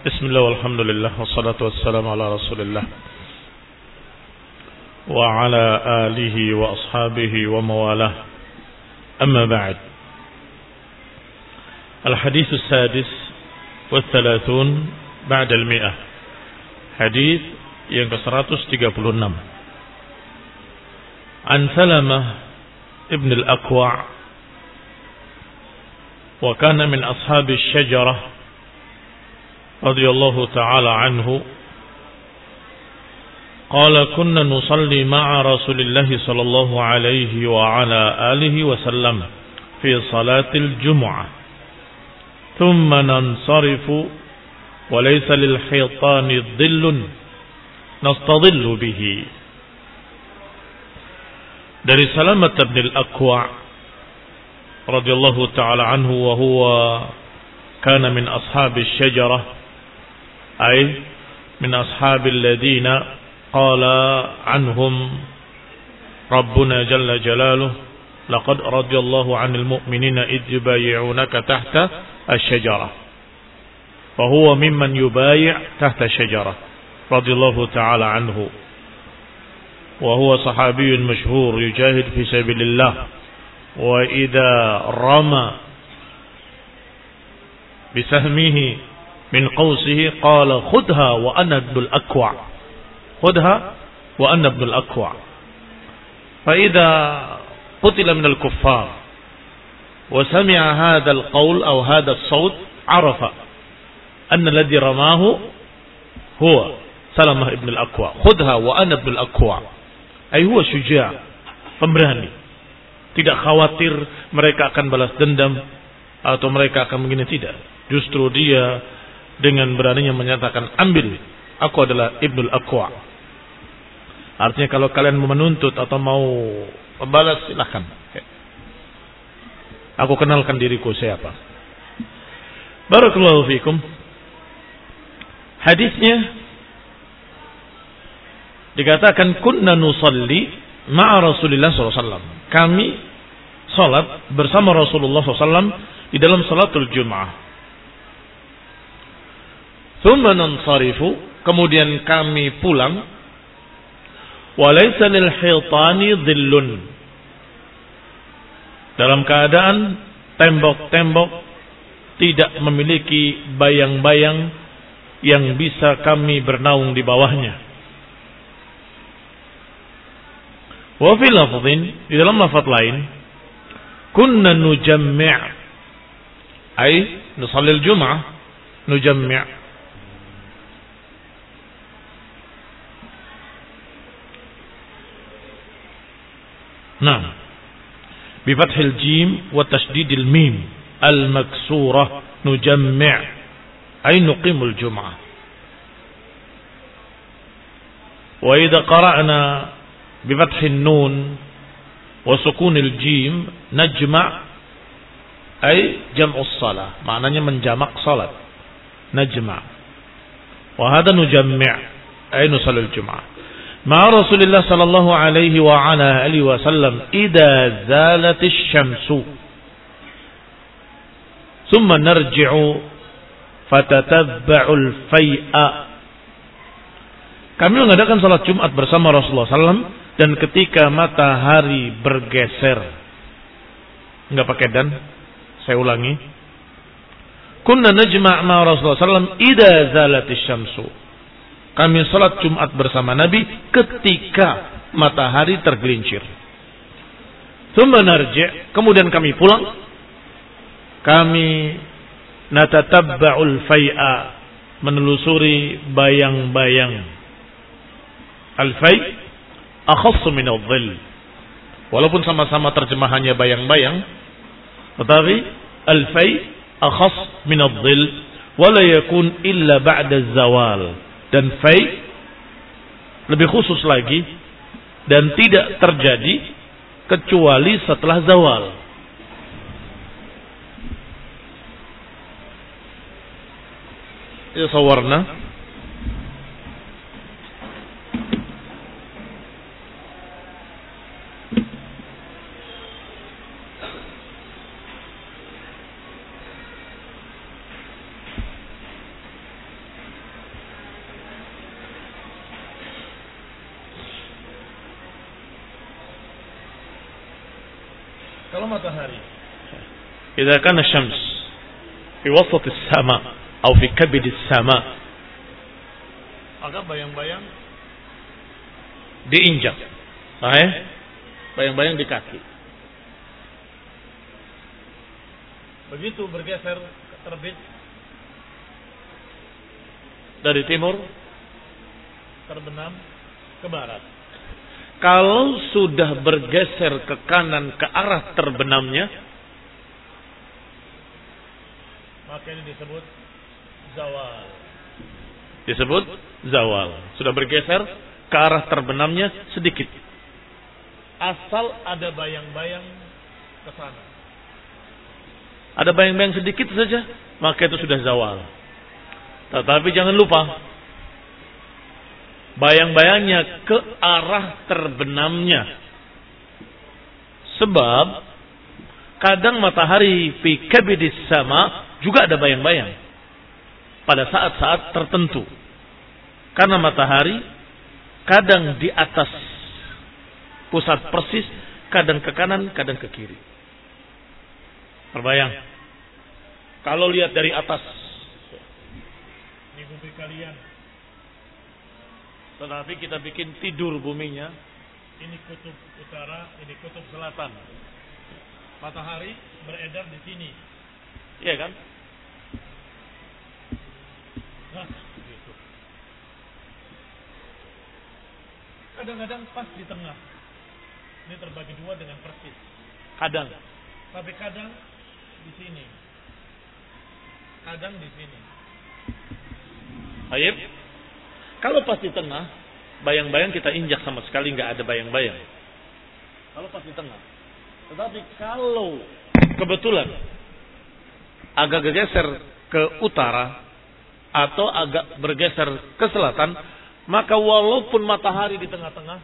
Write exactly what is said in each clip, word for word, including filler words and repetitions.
Bismillah walhamdulillah wassalatu wassalamu ala rasulillah wa ala alihi wa ashabihi wa mawalah. Amma ba'd. Al-hadits as-sadis wa thalathun ba'da al-mi'ah. Hadits yang ke seratus tiga puluh enam. An Salamah ibn al-Aqwa' wa kana min ashabi asy-syajarah رضي الله تعالى عنه قال كنا نصلي مع رسول الله صلى الله عليه وعلى آله وسلم في صلاة الجمعة ثم ننصرف وليس للحيطان ظل نستظل به. Dari Salamah bin al-Aqwa' radhiyallahu ta'ala anhu wa huwa kana min ashabi asy-syajarah أي من أصحاب الذين قال عنهم ربنا جل جلاله لقد رضي الله عن المؤمنين إذ يبايعونك تحت الشجرة فهو ممن يبايع تحت الشجرة رضي الله تعالى عنه وهو صحابي مشهور يجاهد في سبيل الله وإذا رمى بسهمه min qawsihi qala khudha wa ana ibnul Aqwa' khudha wa ana ibnul Aqwa' fa idza qutila min al-kuffar wa sami'a hadha al-qawl aw hadha as-sawt arafa anna alladhi ramahu huwa Salamah ibn al-Aqwa' khudha wa ana ibnul Aqwa' ay huwa syuja' pemberani, tidak khawatir mereka akan balas dendam atau mereka akan begini, tidak, justru dia dengan beraninya menyatakan ambil, aku adalah Ibnul Aqwa'. Artinya kalau kalian mau menuntut atau mau membalas silahkan, aku kenalkan diriku siapa. Barakallahu fikum. Hadisnya dikatakan kunna nusalli ma'a Rasulillah sallallahu alaihi wasallam. Kami salat bersama Rasulullah sallallahu alaihi wasallam di dalam salatul Jum'ah. Thumma nansarifu, kemudian kami pulang. Walaysa lil hitani dhillun, dalam keadaan tembok-tembok tidak memiliki bayang-bayang yang bisa kami bernaung di bawahnya. Wa fi lafdhin, di dalam lafaz lain, kunna nujammi' ay nusalli al-jum'ah nujammi' نعم بفتح الجيم وتشديد الميم المكسورة نجمع أي نقيم الجمعة. وإذا قرأنا بفتح النون وسكون الجيم نجمع أي جمع الصلاة، معناه menjamak salat نجمع، وهذا نجمع أي نصلي الجمعة مع رسول الله صلى الله عليه وعلى آله وسلم إذا زالت الشمس ثم نرجع فتتبع الفيء. Kami mengadakan salat Jumat bersama Rasulullah sallallahu alaihi wasallam dan ketika matahari bergeser, enggak pakai dan, saya ulangi, kunna najma' ma Rasulullah sallallahu alaihi wasallam idza zalatis syamsu. Kami salat Jumat bersama Nabi ketika matahari tergelincir. Tsumma narji', kemudian kami pulang. Kami natatabba'ul fai'a, menelusuri bayang-bayang. Al-fai' akhassu min adh-dhill. Walaupun sama-sama terjemahannya bayang-bayang, tetapi al-fai' akhass min adh-dhill wa la yakun illa ba'da az-zawal. Dan fai lebih khusus lagi dan tidak terjadi kecuali setelah zawal. Ya sawarna Kalau matahari, idza kana syams fi wasat as-sama atau fi kabid as-sama, maka bayang-bayang diinjak, sahih? Bayang-bayang di kaki. Begitu bergeser terbit dari timur, terbenam ke barat. Kalau sudah bergeser ke kanan ke arah terbenamnya, maka ini disebut zawal. Disebut zawal. Sudah bergeser ke arah terbenamnya sedikit. Asal ada bayang-bayang ke sana. Ada bayang-bayang sedikit saja, maka itu sudah zawal. Tetapi jangan lupa, bayang-bayangnya ke arah terbenamnya. Sebab kadang matahari fi kabidis sama juga ada bayang-bayang pada saat-saat tertentu. Karena matahari kadang di atas pusat persis, kadang ke kanan, kadang ke kiri. Terbayang. Kalau lihat dari atas, ini bumi kalian. Tetapi kita bikin tidur buminya. Ini kutub utara, ini kutub selatan. Matahari beredar di sini. Iya kan? Nah, gitu. Kadang-kadang pas di tengah. Ini terbagi dua dengan persis. Kadang. Tapi kadang di sini. Kadang di sini. Baik. Kalau pas di tengah, bayang-bayang kita injak sama sekali nggak ada bayang-bayang. Kalau pas di tengah. Tetapi kalau kebetulan agak bergeser ke utara atau agak bergeser ke selatan, maka walaupun matahari di tengah-tengah,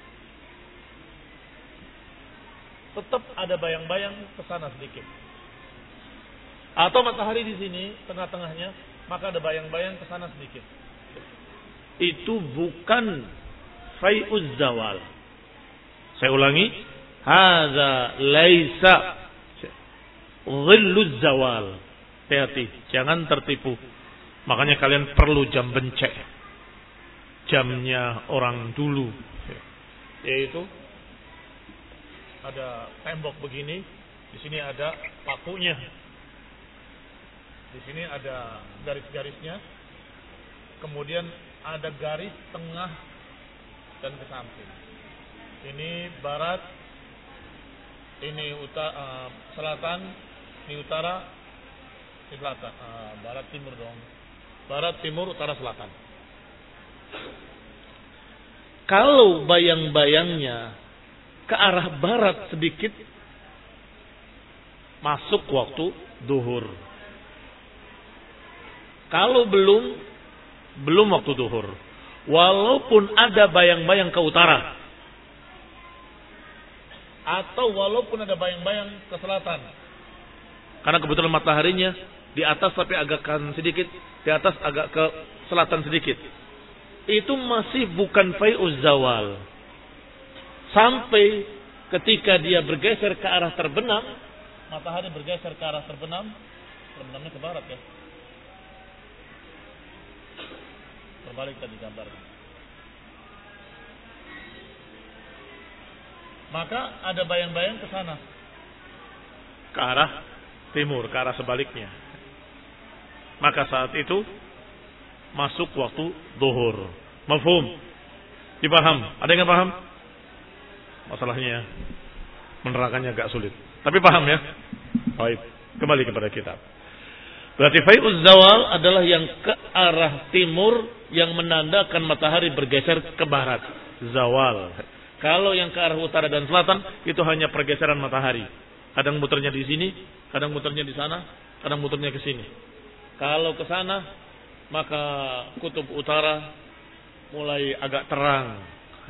tetap ada bayang-bayang ke sana sedikit. Atau matahari di sini tengah-tengahnya, maka ada bayang-bayang ke sana sedikit. Itu bukan fai'uz zawal. Saya ulangi, hadza laisa dhilluz zawal. Hati-hati, jangan tertipu. Makanya kalian perlu jam bencek. Jamnya orang dulu. Yaitu ada tembok begini, di sini ada pakunya. Di sini ada garis-garisnya. Kemudian ada garis tengah dan ke samping. Ini barat, ini utara, uh, selatan, ini utara, ini selatan, uh, barat timur dong. Barat timur utara selatan. Kalau bayang-bayangnya ke arah barat sedikit, masuk waktu duhur. Kalau belum Belum waktu duhur. Walaupun ada bayang-bayang ke utara. Atau walaupun ada bayang-bayang ke selatan. Karena kebetulan mataharinya di atas tapi agak kanan sedikit. Di atas agak ke selatan sedikit. Itu masih bukan fai'uz zawal. Sampai ketika dia bergeser ke arah terbenam. Matahari bergeser ke arah terbenam. Terbenamnya ke barat ya. Terbalik tadi gambarnya. Maka ada bayang-bayang ke sana. Ke arah timur, ke arah sebaliknya. Maka saat itu masuk waktu zuhur. Mafhum? Dipaham? Ada yang paham? Masalahnya menerangkannya agak sulit. Tapi paham ya? Baik, kembali kepada kitab. Berarti fai'uz zawal adalah yang ke arah timur yang menandakan matahari bergeser ke barat. Zawal. Kalau yang ke arah utara dan selatan itu hanya pergeseran matahari. Kadang muternya di sini, kadang muternya di sana, kadang muternya ke sini. Kalau ke sana maka kutub utara mulai agak terang.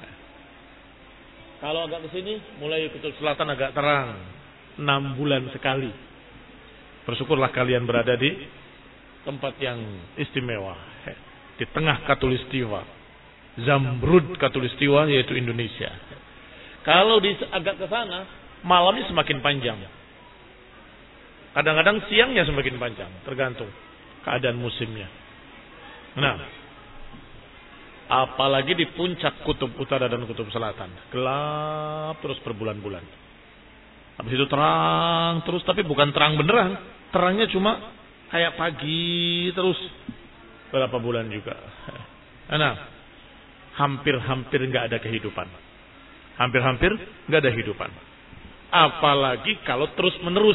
Kalau agak ke sini mulai kutub selatan agak terang. Enam bulan sekali. Bersyukurlah kalian berada di tempat yang istimewa. Di tengah Katulistiwa. Zamrud Katulistiwa yaitu Indonesia. Kalau di agak ke sana, malamnya semakin panjang. Kadang-kadang siangnya semakin panjang, tergantung keadaan musimnya. Nah, apalagi di puncak kutub utara dan kutub selatan, gelap terus berbulan-bulan. Habis itu terang terus, tapi bukan terang beneran, terangnya cuma kayak pagi terus berapa bulan juga. Nah, hampir-hampir nggak ada kehidupan, hampir-hampir nggak ada kehidupan. Apalagi kalau terus menerus.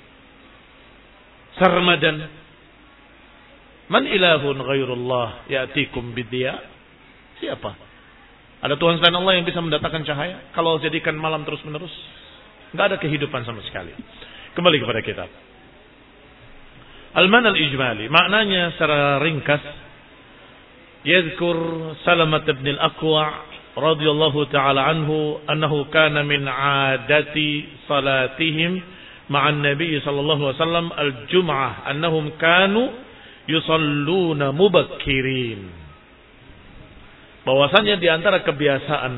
Sarmadan, man ilahun ghairullah ya'tikum bidya. Siapa? Ada Tuhan selain Allah yang bisa mendatangkan cahaya? Kalau jadikan malam terus menerus, nggak ada kehidupan sama sekali. Kembali kepada kitab. Al-man al-ijmali, maknanya secara ringkas, yadhkur Salamah bin al-Aqwa' radhiyallahu ta'ala anhu annahu kana min 'adati salatihim ma'an nabiy sallallahu alaihi wasallam al-jum'ah annahum kanu yusalluna mubakkirin. Bahwasanya di antara kebiasaan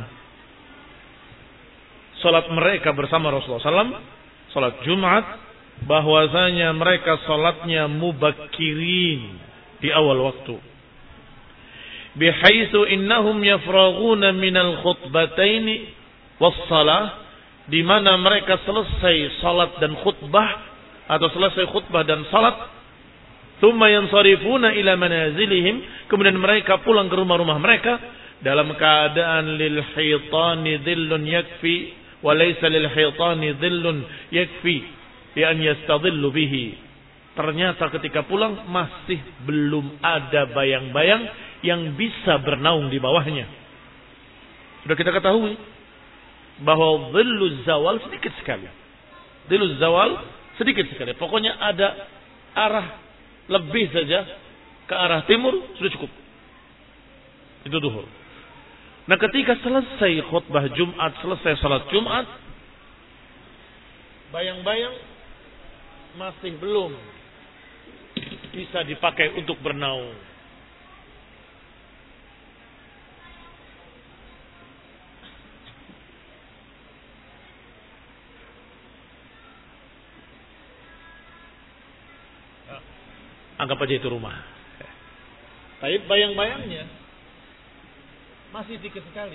salat mereka bersama Rasulullah sallallahu alaihi wasallam, salat Jumat, bahwasanya mereka salatnya mubakkirin, di awal waktu. Bihaitsu innahum yafraghuna minal khutbataini was-shalah, di mana mereka selesai salat dan khutbah atau selesai khutbah dan salat, thumma yansarifuna ila manazilihim, kemudian mereka pulang ke rumah-rumah mereka dalam keadaan lil hitani dhillun yakfi wa laysa lil hitani dhillun yakfi ya an yastadhillu bihi. Ternyata ketika pulang masih belum ada bayang-bayang yang bisa bernaung di bawahnya. Sudah kita ketahui bahwa dhilluz zawal sedikit sekali. Dhilluz zawal sedikit sekali. Pokoknya ada arah lebih saja ke arah timur sudah cukup. Itu duhur. Nah, ketika selesai khutbah Jumat, selesai salat Jumat, bayang-bayang masih belum bisa dipakai untuk bernaung. Anggap aja itu rumah. Tapi bayang-bayangnya masih dikit sekali.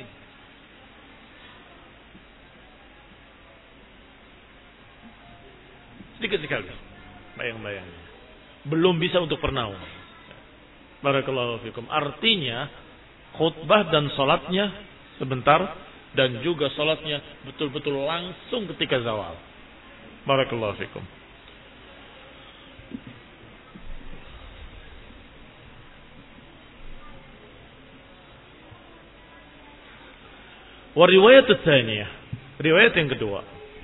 Sedikit sekali bayang-bayangnya. Belum bisa untuk bernaung. Barakallahu fikum. Artinya khutbah dan salatnya sebentar, dan juga salatnya betul-betul langsung ketika zawal. Barakallahu fikum. Wariwayat tsaniyah, riwayat yang kedua,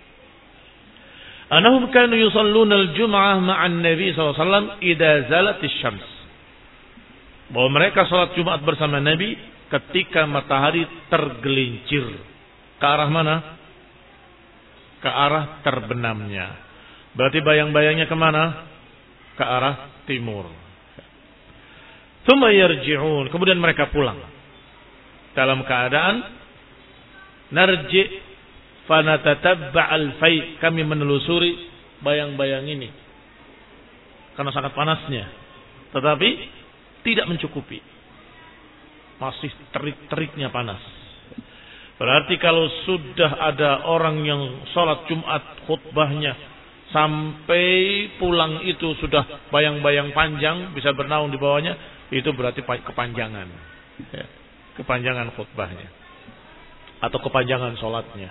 anahum kanu yusalluna al-jum'ah ma'an Nabi sallallahu alaihi wasallam idza zalat asy-syams. Bahwa mereka salat Jumat bersama Nabi ketika matahari tergelincir. Ke arah mana? Ke arah terbenamnya. Berarti bayang-bayangnya kemana? Ke arah timur. Tsumma yarji'un, kemudian mereka pulang dalam keadaan narji fanatatabba'al fai, kami menelusuri bayang-bayang ini karena sangat panasnya, tetapi tidak mencukupi, masih terik-teriknya panas. Berarti kalau sudah ada orang yang sholat Jumat khutbahnya sampai pulang itu sudah bayang-bayang panjang, bisa bernaung di bawahnya, itu berarti kepanjangan, kepanjangan khutbahnya atau kepanjangan sholatnya.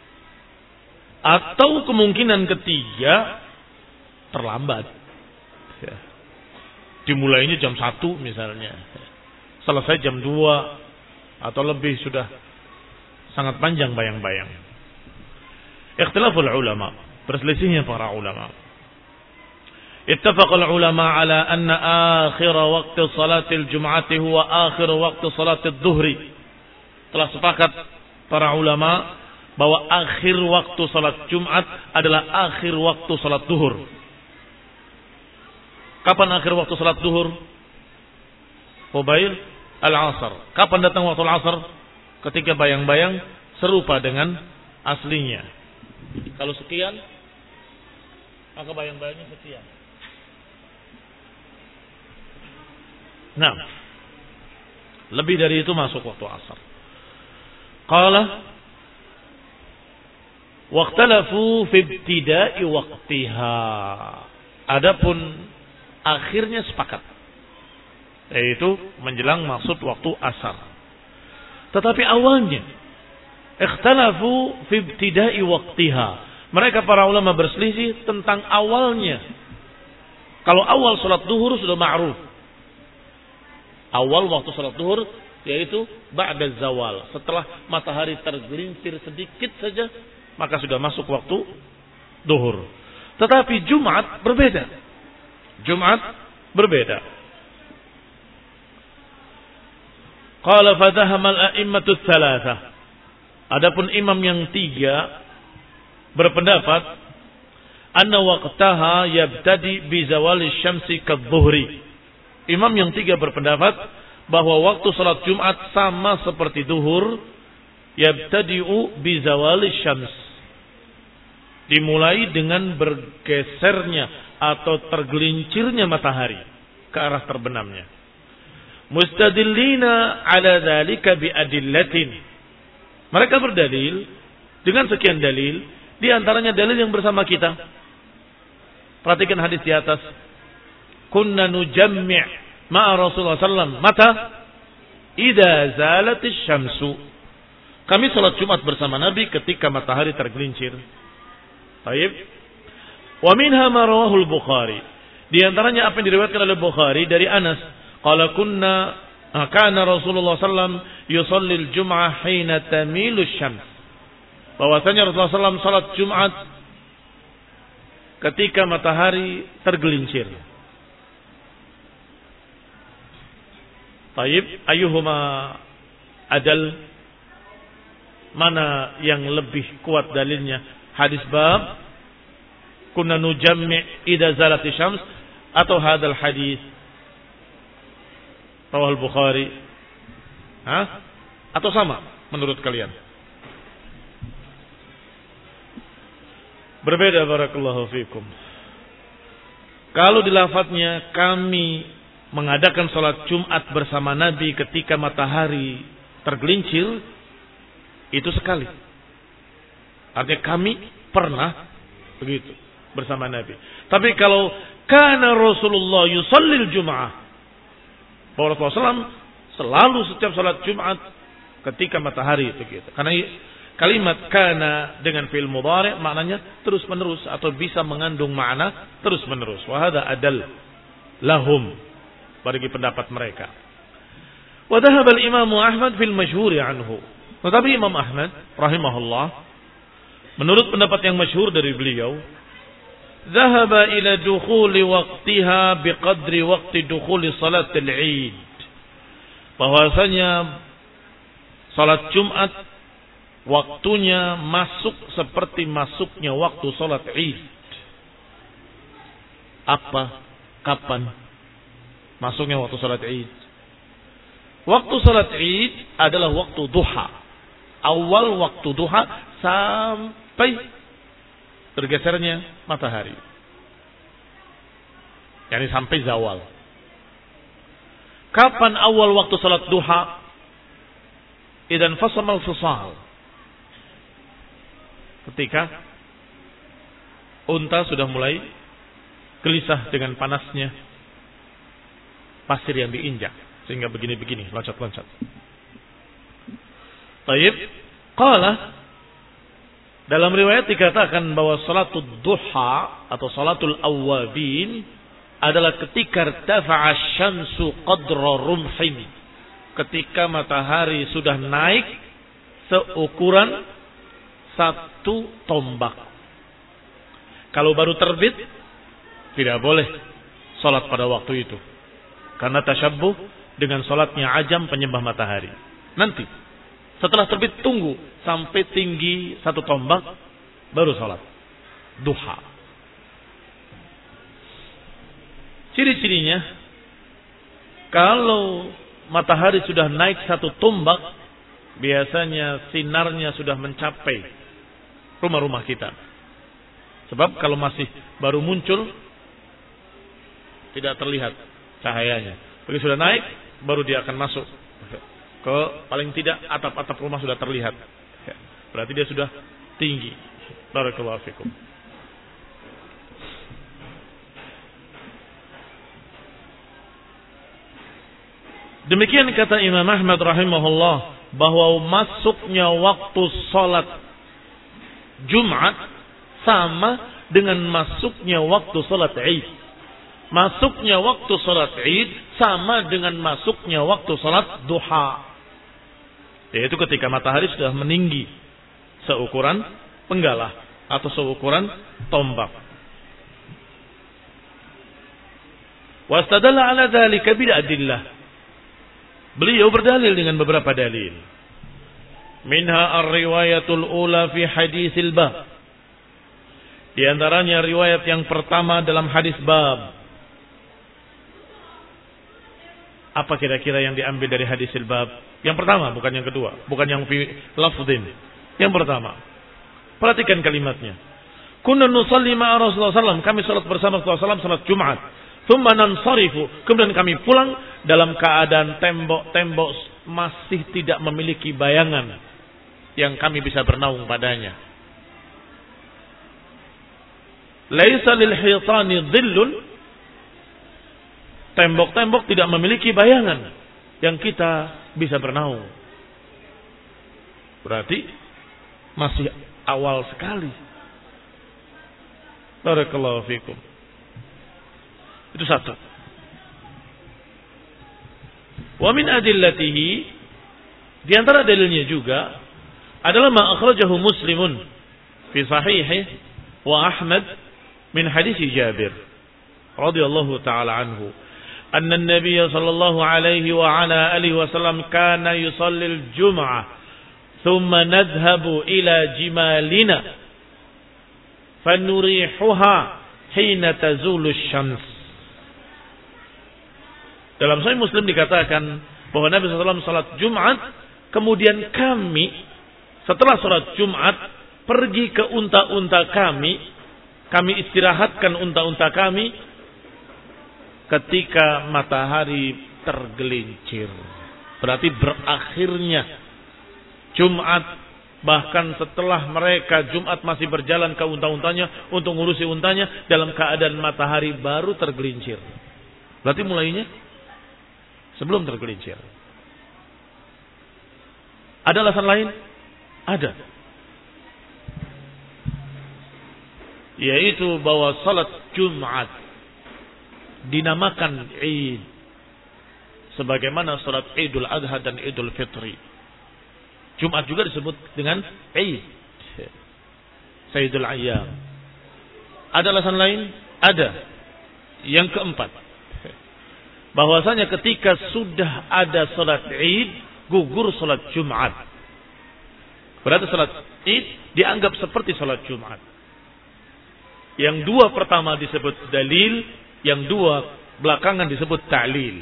Atau kemungkinan ketiga, terlambat. Ya. Dimulainya jam satu misalnya, selesai jam dua atau lebih, sudah sangat panjang bayang-bayang. Ikhtilaful ulama, perselisihnya para ulama. Ittafaqal ulama ala anna akhir waqti salatil jum'ati huwa akhir waqti salatid dhuhri. Telah sepakat para ulama bahwa akhir waktu salat Jumat adalah akhir waktu salat duhur. Kapan akhir waktu salat duhur? Qabail al-asr. Kapan datang waktu al-asr? Ketika bayang-bayang serupa dengan aslinya. Kalau sekian, maka bayang-bayangnya sekian. Nah, lebih dari itu masuk waktu asar. Qala waqtalafu fi ibtida'i waqtiha. Adapun akhirnya sepakat, yaitu menjelang maksud waktu asar. Tetapi awalnya ikhtalafu fi ibtida'i waqtiha. Mereka para ulama berselisih tentang awalnya. Kalau awal salat zuhur sudah ma'ruf. Awal waktu salat zuhur yaitu ba'da zawal, setelah matahari tergelincir sedikit saja maka sudah masuk waktu zuhur. Tetapi Jumat berbeda. Jumat berbeda. Qala fadhahama al-a'immatu tsalatsa. Adapun imam yang tiga berpendapat anna waqtaha yabtadi bi zawali syamsi kadzuhri. Imam yang tiga berpendapat bahwa waktu salat Jumat sama seperti zuhur, yabtadi'u bi zawali syams. Dimulai dengan bergesernya atau tergelincirnya matahari ke arah terbenamnya. Mustadillina ala dzalika bi adillatin. Mereka berdalil dengan sekian dalil, di antaranya dalil yang bersama kita. Perhatikan hadis di atas. Kunna nujammi' ma'a Rasulullah sallallahu alaihi wasallam mata idza zalatis syamsu. Kami salat Jumat bersama Nabi ketika matahari tergelincir. Baik. Wa minha ma rawahu al-Bukhari. Di antaranya apa yang diriwayatkan oleh Bukhari dari Anas, qala kunna kana Rasulullah sallallahu alaihi wasallam yusalli al-jum'ah hina tamilu asy-syams. Bahwasanya Rasulullah sallallahu alaihi wasallam salat Jumat ketika matahari tergelincir. Taib, ayuhuma adal, mana yang lebih kuat dalilnya? Hadis bab kunna nujammi' idza zalati syams atau hadal hadis rawahul Bukhari? Hah? Atau sama menurut kalian? Berbeda, barakallahu fikum. Kalau di lafadznya kami mengadakan salat Jumat bersama Nabi ketika matahari tergelincir, itu sekali. Artinya kami pernah begitu bersama Nabi. Tapi kalau kana Rasulullah yusallil Jum'ah, bahwa Rasulullah shallallahu alaihi wasallam selalu setiap salat Jumat ketika matahari begitu. Karena kalimat kana dengan fi'il mudhari' maknanya terus menerus atau bisa mengandung makna terus menerus. Wa hadza adal lahum, bagi pendapat mereka. Wa dhahaba al-Imam Ahmad fil masyhur anhu. Tetapi Imam Ahmad rahimahullah, menurut pendapat yang masyhur dari beliau, dhahaba ila dukhuli waqtiha biqadri waqti dukhuli salat al-Eid. Bahwasanya salat Jumat waktunya masuk seperti masuknya waktu salat Eid. Apa? Kapan masuknya waktu salat Id? Waktu salat Id adalah waktu duha. Awal waktu duha sampai bergesernya matahari. Yani sampai zawal. Kapan awal waktu salat duha? Idan fasamal fisal. Ketika unta sudah mulai gelisah dengan panasnya pasir yang diinjak sehingga begini-begini loncat-loncat. Baik, qala, dalam riwayat dikatakan bahwa salatul duha atau salatul awwabin adalah ketika irtafa'a asy-syamsu qadra rumhin, ketika matahari sudah naik seukuran satu tombak. Kalau baru terbit tidak boleh salat pada waktu itu, karena tasyabbuh dengan salatnya ajam penyembah matahari. Nanti setelah terbit tunggu sampai tinggi satu tombak baru salat duha. Ciri-cirinya, kalau matahari sudah naik satu tombak, biasanya sinarnya sudah mencapai rumah-rumah kita. Sebab kalau masih baru muncul tidak terlihat cahayanya. Begitu sudah naik baru dia akan masuk ke paling tidak atap-atap rumah sudah terlihat. Berarti dia sudah tinggi. Barakallahu fikum. Demikian kata Imam Ahmad rahimahullah bahwa masuknya waktu salat Jumat sama dengan masuknya waktu salat Id. Masuknya waktu salat Id sama dengan masuknya waktu salat duha. Yaitu ketika matahari sudah meninggi seukuran penggalah atau seukuran tombak. Wastadalla ala dzalika bi'adillah. Beliau berdalil dengan beberapa dalil. Minha ar-riwayatul ula fi hadisil bab. Di antaranya riwayat yang pertama dalam hadis bab. Apa kira-kira yang diambil dari hadisil bab? Yang pertama, bukan yang kedua, bukan yang fi lafdhin. Yang pertama. Perhatikan kalimatnya. Kunna nusalli ma'a Rasulullah sallallahu alaihi wasallam, kami salat bersama Rasulullah sallallahu alaihi wasallam salat Jumat. Tsumma nansarifu, kemudian kami pulang dalam keadaan tembok-tembok masih tidak memiliki bayangan yang kami bisa bernaung padanya. Laisa lil hitani dhillun, tembok-tembok tidak memiliki bayangan yang kita bisa bernaung. Berarti masih awal sekali. Barakallahu fikum. Itu satu. Wa min adillatihi, di antara dalilnya juga adalah ma akhrajahu Muslimun fi sahihih wa Ahmad min hadis Jabir radhiyallahu taala anhu anna an-nabiy sallallahu alaihi wa ala alihi wasallam kana yusalli al-jum'ah thumma nadhhabu ila jimalina fanurihuha hina tazulu asy-syams. Dalam Sahih Muslim dikatakan bahwa Nabi shallallahu alaihi wasallam salat Jumat, kemudian kami setelah salat Jumat pergi ke unta-unta kami, kami istirahatkan unta-unta kami ketika matahari tergelincir. Berarti berakhirnya Jumat, bahkan setelah mereka Jumat masih berjalan ke unta-untanya untuk ngurusi untanya dalam keadaan matahari baru tergelincir. Berarti mulainya sebelum tergelincir. Ada alasan lain? Ada. Yaitu bahwa salat Jumat dinamakan Id sebagaimana salat Idul Adha dan Idul Fitri. Jumat juga disebut dengan Id, Sayyidul Ayyam. Ada alasan lain? Ada. Yang keempat, bahwasanya ketika sudah ada salat Id, gugur salat Jumat. Berarti salat Id dianggap seperti salat Jumat. Yang dua pertama disebut dalil, yang dua belakangan disebut ta'lil.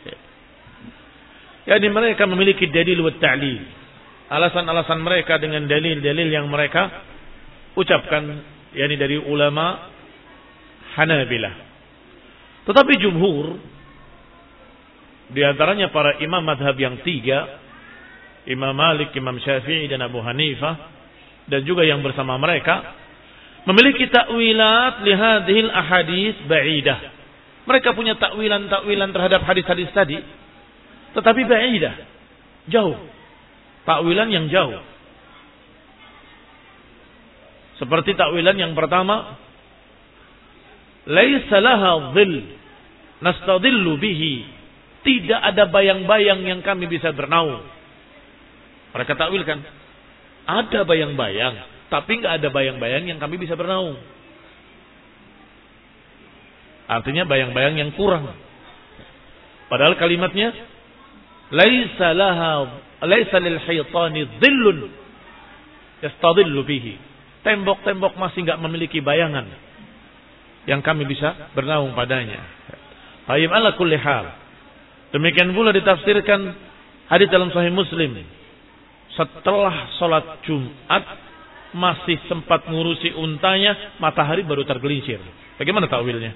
Yani mereka memiliki dalil wa ta'lil. Alasan-alasan mereka dengan dalil-dalil yang mereka ucapkan, yani dari ulama Hanabilah. Tetapi jumhur, di antaranya para imam madhab yang tiga, Imam Malik, Imam Syafi'i dan Abu Hanifah, dan juga yang bersama mereka, memiliki takwilat lihadhil ahadits ba'idah. Mereka punya takwilan-takwilan terhadap hadis-hadis tadi, tetapi ba'idah, jauh. Takwilan yang jauh. Seperti takwilan yang pertama, laisa laha dhill nastadillu bihi, tidak ada bayang-bayang yang kami bisa bernaung. Mereka takwilkan, ada bayang-bayang, tapi enggak ada bayang-bayang yang kami bisa bernaung. Artinya bayang-bayang yang kurang. Padahal kalimatnya laisa laha laisa lil haytani dhillun yastadillu bihi. Tembok-tembok masih enggak memiliki bayangan yang kami bisa bernaung padanya. Tayyib ala kulli hal. Demikian pula ditafsirkan hadis dalam Sahih Muslim. Setelah sholat Jumat, masih sempat ngurusi untanya, matahari baru tergelincir. Bagaimana takwilnya?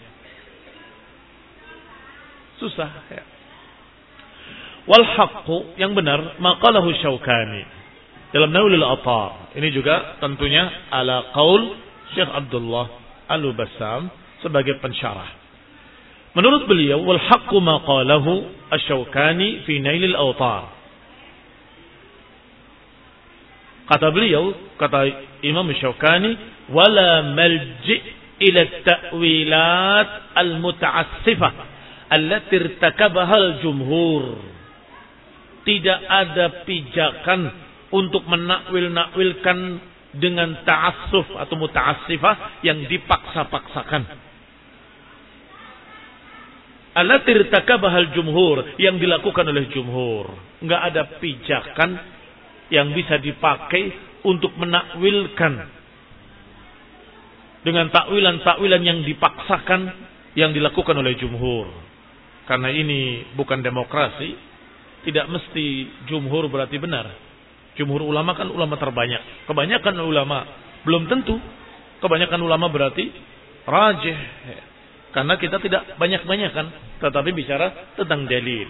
Susah ya. Wal haqqu, yang benar, maqalahu Syaukani dalam Nailul Awtar. Ini juga tentunya ala qaul Syekh Abdullah Al-Bassam sebagai pensyarah. Menurut beliau, wal haqqu maqalahu Asy-Syaukani fi Nailul Awtar. Kata beliau, kata Imam Syaukani, wala malji ila ta'wilat al-muta'assifah allati irtakabaha al-jumhur. Tidak ada pijakan untuk menakwil-nakwilkan dengan ta'assuf atau muta'assifah yang dipaksa-paksakan. Allati irtakabaha al-jumhur, yang dilakukan oleh jumhur. Enggak ada pijakan yang bisa dipakai untuk menakwilkan dengan takwilan-takwilan yang dipaksakan yang dilakukan oleh jumhur. Karena ini bukan demokrasi, tidak mesti jumhur berarti benar. Jumhur ulama kan ulama terbanyak. Kebanyakan ulama belum tentu kebanyakan ulama berarti rajih. Karena kita tidak banyak-banyakan, tetapi bicara tentang dalil.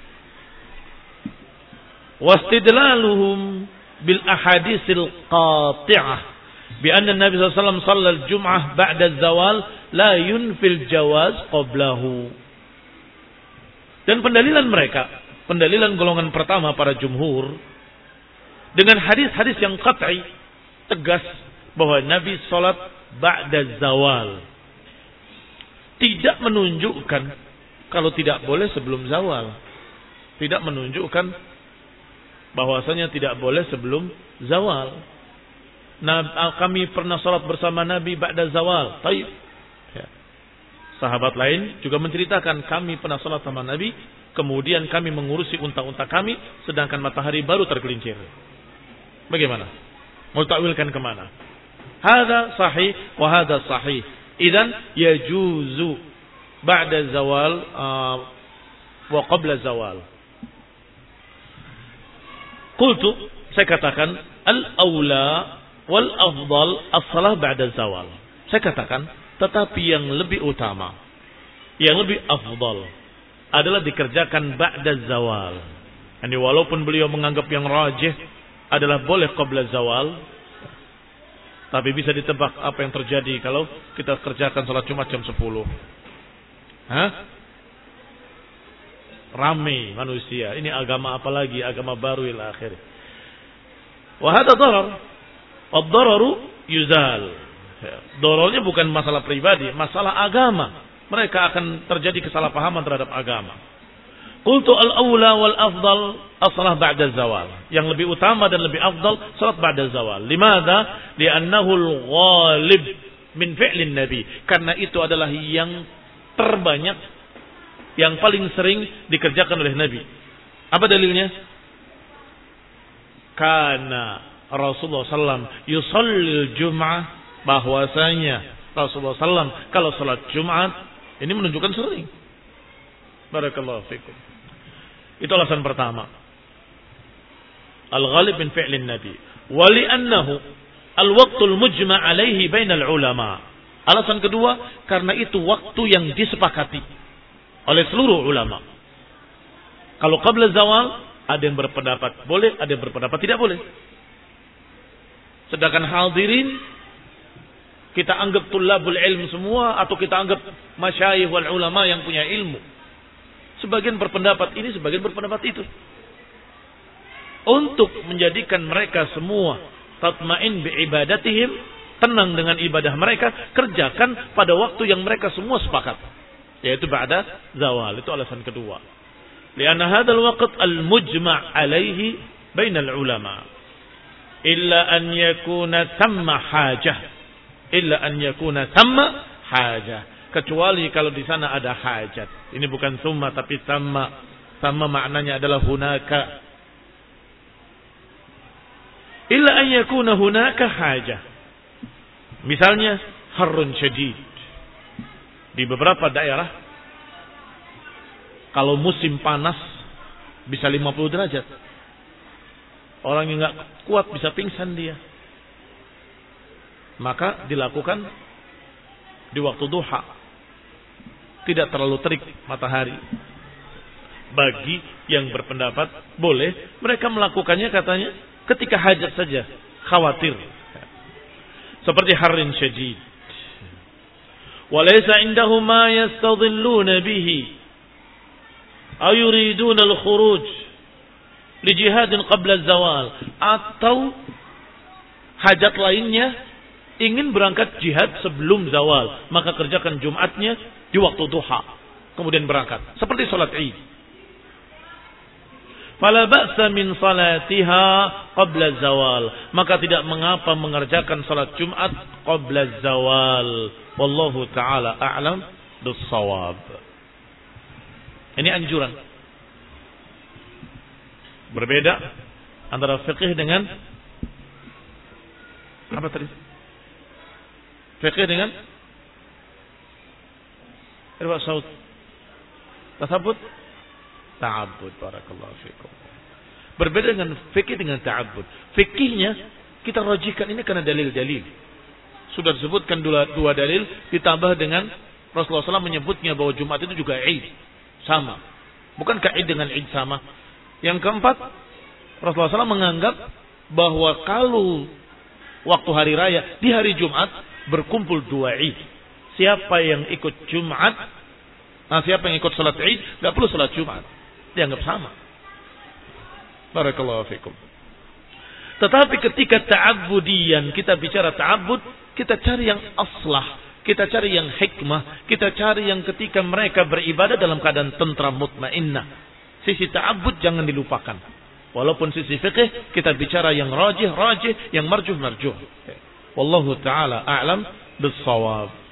Wastidlaluhum bil ahadisil qati'ah bi anna Nabi sallallahu alaihi wasallam shalla al-jum'ah ba'da az-zawal la yunfil jawaz qablahu. Dan pendalilan mereka, pendalilan golongan pertama para jumhur dengan hadis-hadis yang qat'i, tegas bahwa Nabi salat ba'da zawal, tidak menunjukkan kalau tidak boleh sebelum zawal, tidak menunjukkan bahwasanya tidak boleh sebelum zawal. Nah, kami pernah salat bersama Nabi ba'da zawal. Taib. Ya. Sahabat lain juga menceritakan kami pernah salat sama Nabi, kemudian kami mengurusi unta-unta kami, sedangkan matahari baru tergelincir. Bagaimana? Mau takwilkan kemana? Hada sahih wa hada sahih. Idzan yajuzu ba'da zawal uh, wa qabla zawal. Qultu, saya katakan al-aula wal afdal as-salah ba'da zawal. Saya katakan, tetapi yang lebih utama, yang lebih afdal adalah dikerjakan ba'da zawal. Yani walaupun beliau menganggap yang rajih adalah boleh qabla zawal, tapi bisa ditebak apa yang terjadi kalau kita kerjakan salat Jumat jam sepuluh. Hah? Ramai manusia. Ini agama apa lagi? Agama baru ila akhir. Wa hada darar. Ad-dararu yuzal. Dararnya bukan masalah pribadi, masalah agama. Mereka akan terjadi kesalahpahaman terhadap agama. Qultu al-awla wal afdal as-salah ba'da zawal. Yang lebih utama dan lebih afdal salat ba'da zawal. Limadha? Li'annahu al-ghalib min fi'lin nabi. Karena itu adalah yang terbanyak, yang paling sering dikerjakan oleh Nabi. Apa dalilnya? Karena Rasulullah sallallahu alaihi wasallam yusallil jum'ah, bahwasanya Rasulullah sallallahu alaihi wasallam kalau salat Jumat ini menunjukkan sering. Barakallahu fikum. Itu alasan pertama. Al-ghalib min fi'lin Nabi. Wa li'annahu al-waqtul mujma' alaihi bainal ulama. Alasan kedua, karena itu waktu yang disepakati oleh seluruh ulama. Kalau qabla zawal, ada yang berpendapat boleh, ada yang berpendapat tidak boleh. Sedangkan hadirin, kita anggap tulabul ilm semua, atau kita anggap masyayikh wal ulama yang punya ilmu. Sebagian berpendapat ini, sebagian berpendapat itu. Untuk menjadikan mereka semua tatma'in bi ibadatihim, tenang dengan ibadah mereka, kerjakan pada waktu yang mereka semua sepakat, yaitu ba'da zawal. Itu alasan kedua. Lianna hadzal waqt al-mujma' alaihi bainal ulama. Illa an yakuna thamma hajah. Illa an yakuna thamma hajah. Kecuali kalau di sana ada hajat. Ini bukan summa tapi thamma. Thamma maknanya adalah hunaka. Illa an yakuna hunaka hajah. Misalnya harrun syadid. Di beberapa daerah kalau musim panas bisa lima puluh derajat. Orang yang enggak kuat bisa pingsan dia. maka dilakukan di waktu duha. Tidak terlalu terik matahari. Bagi yang berpendapat boleh mereka melakukannya katanya ketika hajat saja, khawatir. Seperti harin syadid. Walaysa indahum ma yastadhilluna bihi aw yuriduna al-khuruj li jihadin qabla az-zawal, atau hajat lainnya ingin berangkat jihad sebelum zawal, maka kerjakan Jumatnya di waktu duha kemudian berangkat seperti salat Id. Fala ba'sa min salatiha qabla zawal, maka tidak mengapa mengerjakan salat Jumat qabla zawal. Wallahu taala a'lam bis-shawab. Ini anjuran. Berbeda antara fikih dengan apa tadi? Fikih dengan irfa saut. Tasabut, ta'abbud. Barakallahu fikum. Berbeda dengan fikih dengan ta'abbud. Fikihnya kita rajihkan ini karena dalil-dalil. Sudah disebutkan dua, dua dalil, ditambah dengan Rasulullah shallallahu alaihi wasallam menyebutnya bahwa Jumat itu juga Id. Sama. Bukankah Id dengan Id sama? Yang keempat, Rasulullah shallallahu alaihi wasallam menganggap bahwa kalau waktu hari raya di hari Jumat berkumpul dua Id. Siapa yang ikut Jumat, nah siapa yang ikut salat Id, enggak perlu salat Jumat. Dianggap sama. Barakallahu fikum. Tetapi ketika ta'abbudiyan, kita bicara ta'abbud, kita cari yang aslah, kita cari yang hikmah, kita cari yang ketika mereka beribadah dalam keadaan tentram mutmainnah. Sisi ta'abbud jangan dilupakan. Walaupun sisi fikih kita bicara yang rajih rajih, yang marjuh marjuh. Wallahu taala a'lam bis-shawab.